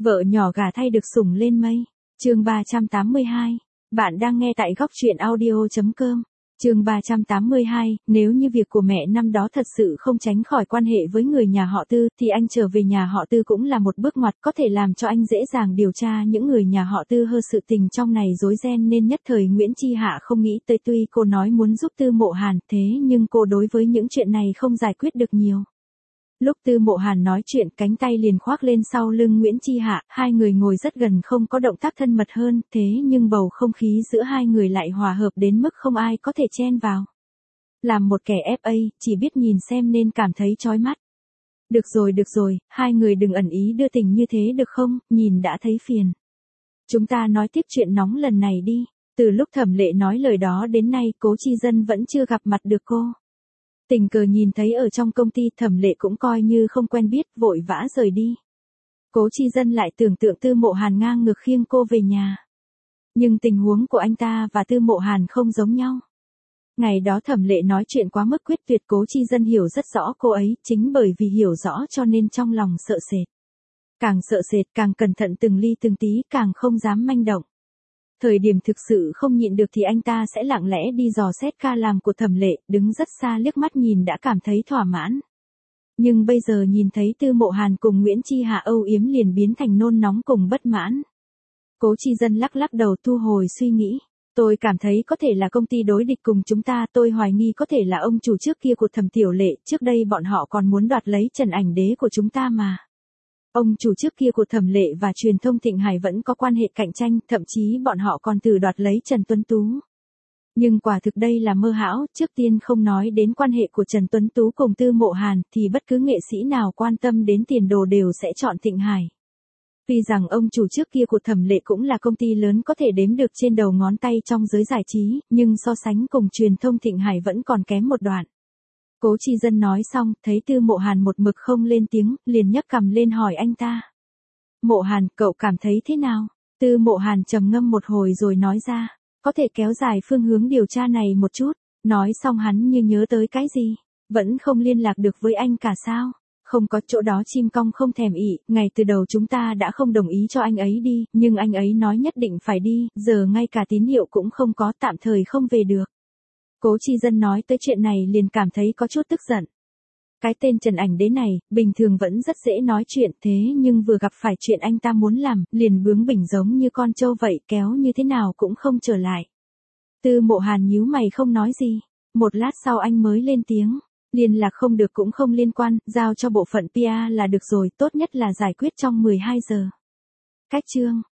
Vợ nhỏ gả thay được sủng lên mây. Chương 382. Bạn đang nghe tại góc truyện audio.com. Chương 382, nếu như việc của mẹ năm đó thật sự không tránh khỏi quan hệ với người nhà họ Tư, thì anh trở về nhà họ Tư cũng là một bước ngoặt có thể làm cho anh dễ dàng điều tra những người nhà họ Tư hơ sự tình trong này rối ren nên nhất thời Nguyễn Chi Hạ không nghĩ tới tuy cô nói muốn giúp Tư Mộ Hàn thế nhưng cô đối với những chuyện này không giải quyết được nhiều. Lúc Tư Mộ Hàn nói chuyện cánh tay liền khoác lên sau lưng Nguyễn Chi Hạ, hai người ngồi rất gần không có động tác thân mật hơn, thế nhưng bầu không khí giữa hai người lại hòa hợp đến mức không ai có thể chen vào. Làm một kẻ FA, chỉ biết nhìn xem nên cảm thấy chói mắt. Được rồi, hai người đừng ẩn ý đưa tình như thế được không, nhìn đã thấy phiền. Chúng ta nói tiếp chuyện nóng lần này đi. Từ lúc Thẩm Lệ nói lời đó đến nay Cố Chi Dân vẫn chưa gặp mặt được cô. Tình cờ nhìn thấy ở trong công ty Thẩm Lệ cũng coi như không quen biết, vội vã rời đi. Cố Chi Dân lại tưởng tượng Tư Mộ Hàn ngang ngược khiêng cô về nhà. Nhưng tình huống của anh ta và Tư Mộ Hàn không giống nhau. Ngày đó Thẩm Lệ nói chuyện quá mức quyết tuyệt, Cố Chi Dân hiểu rất rõ cô ấy, chính bởi vì hiểu rõ cho nên trong lòng sợ sệt. Càng sợ sệt càng cẩn thận từng ly từng tí, càng không dám manh động. Thời điểm thực sự không nhịn được thì anh ta sẽ lặng lẽ đi dò xét ca làm của Thẩm Lệ, đứng rất xa liếc mắt nhìn đã cảm thấy thỏa mãn. Nhưng bây giờ nhìn thấy Tư Mộ Hàn cùng Nguyễn Chi Hạ âu yếm liền biến thành nôn nóng cùng bất mãn. Cố Chi Dân lắc đầu thu hồi suy nghĩ. Tôi cảm thấy có thể là công ty đối địch cùng chúng ta, tôi hoài nghi có thể là ông chủ trước kia của Thẩm Tiểu Lệ, trước đây bọn họ còn muốn đoạt lấy Trần Ảnh Đế của chúng ta mà. Ông chủ trước kia của Thẩm Lệ và truyền thông Thịnh Hải vẫn có quan hệ cạnh tranh, thậm chí bọn họ còn thử đoạt lấy Trần Tuấn Tú. Nhưng quả thực đây là mơ hão, trước tiên không nói đến quan hệ của Trần Tuấn Tú cùng Tư Mộ Hàn, thì bất cứ nghệ sĩ nào quan tâm đến tiền đồ đều sẽ chọn Thịnh Hải. Tuy rằng ông chủ trước kia của Thẩm Lệ cũng là công ty lớn có thể đếm được trên đầu ngón tay trong giới giải trí, nhưng so sánh cùng truyền thông Thịnh Hải vẫn còn kém một đoạn. Cố Chi Dân nói xong, thấy Tư Mộ Hàn một mực không lên tiếng, liền nhấc cằm lên hỏi anh ta. Mộ Hàn, cậu cảm thấy thế nào? Tư Mộ Hàn trầm ngâm một hồi rồi nói ra, có thể kéo dài phương hướng điều tra này một chút. Nói xong hắn như nhớ tới cái gì, vẫn không liên lạc được với anh cả sao? Không có, chỗ đó chim cong không thèm ị, ngày từ đầu chúng ta đã không đồng ý cho anh ấy đi, nhưng anh ấy nói nhất định phải đi, giờ ngay cả tín hiệu cũng không có, tạm thời không về được. Cố Chi Dân nói tới chuyện này liền cảm thấy có chút tức giận. Cái tên Trần Ảnh Đế này, bình thường vẫn rất dễ nói chuyện thế nhưng vừa gặp phải chuyện anh ta muốn làm, liền bướng bỉnh giống như con trâu vậy, kéo như thế nào cũng không trở lại. Tư Mộ Hàn nhíu mày không nói gì, một lát sau anh mới lên tiếng. Liên lạc không được cũng không liên quan, giao cho bộ phận PR là được rồi, tốt nhất là giải quyết trong 12 giờ. Cách chương.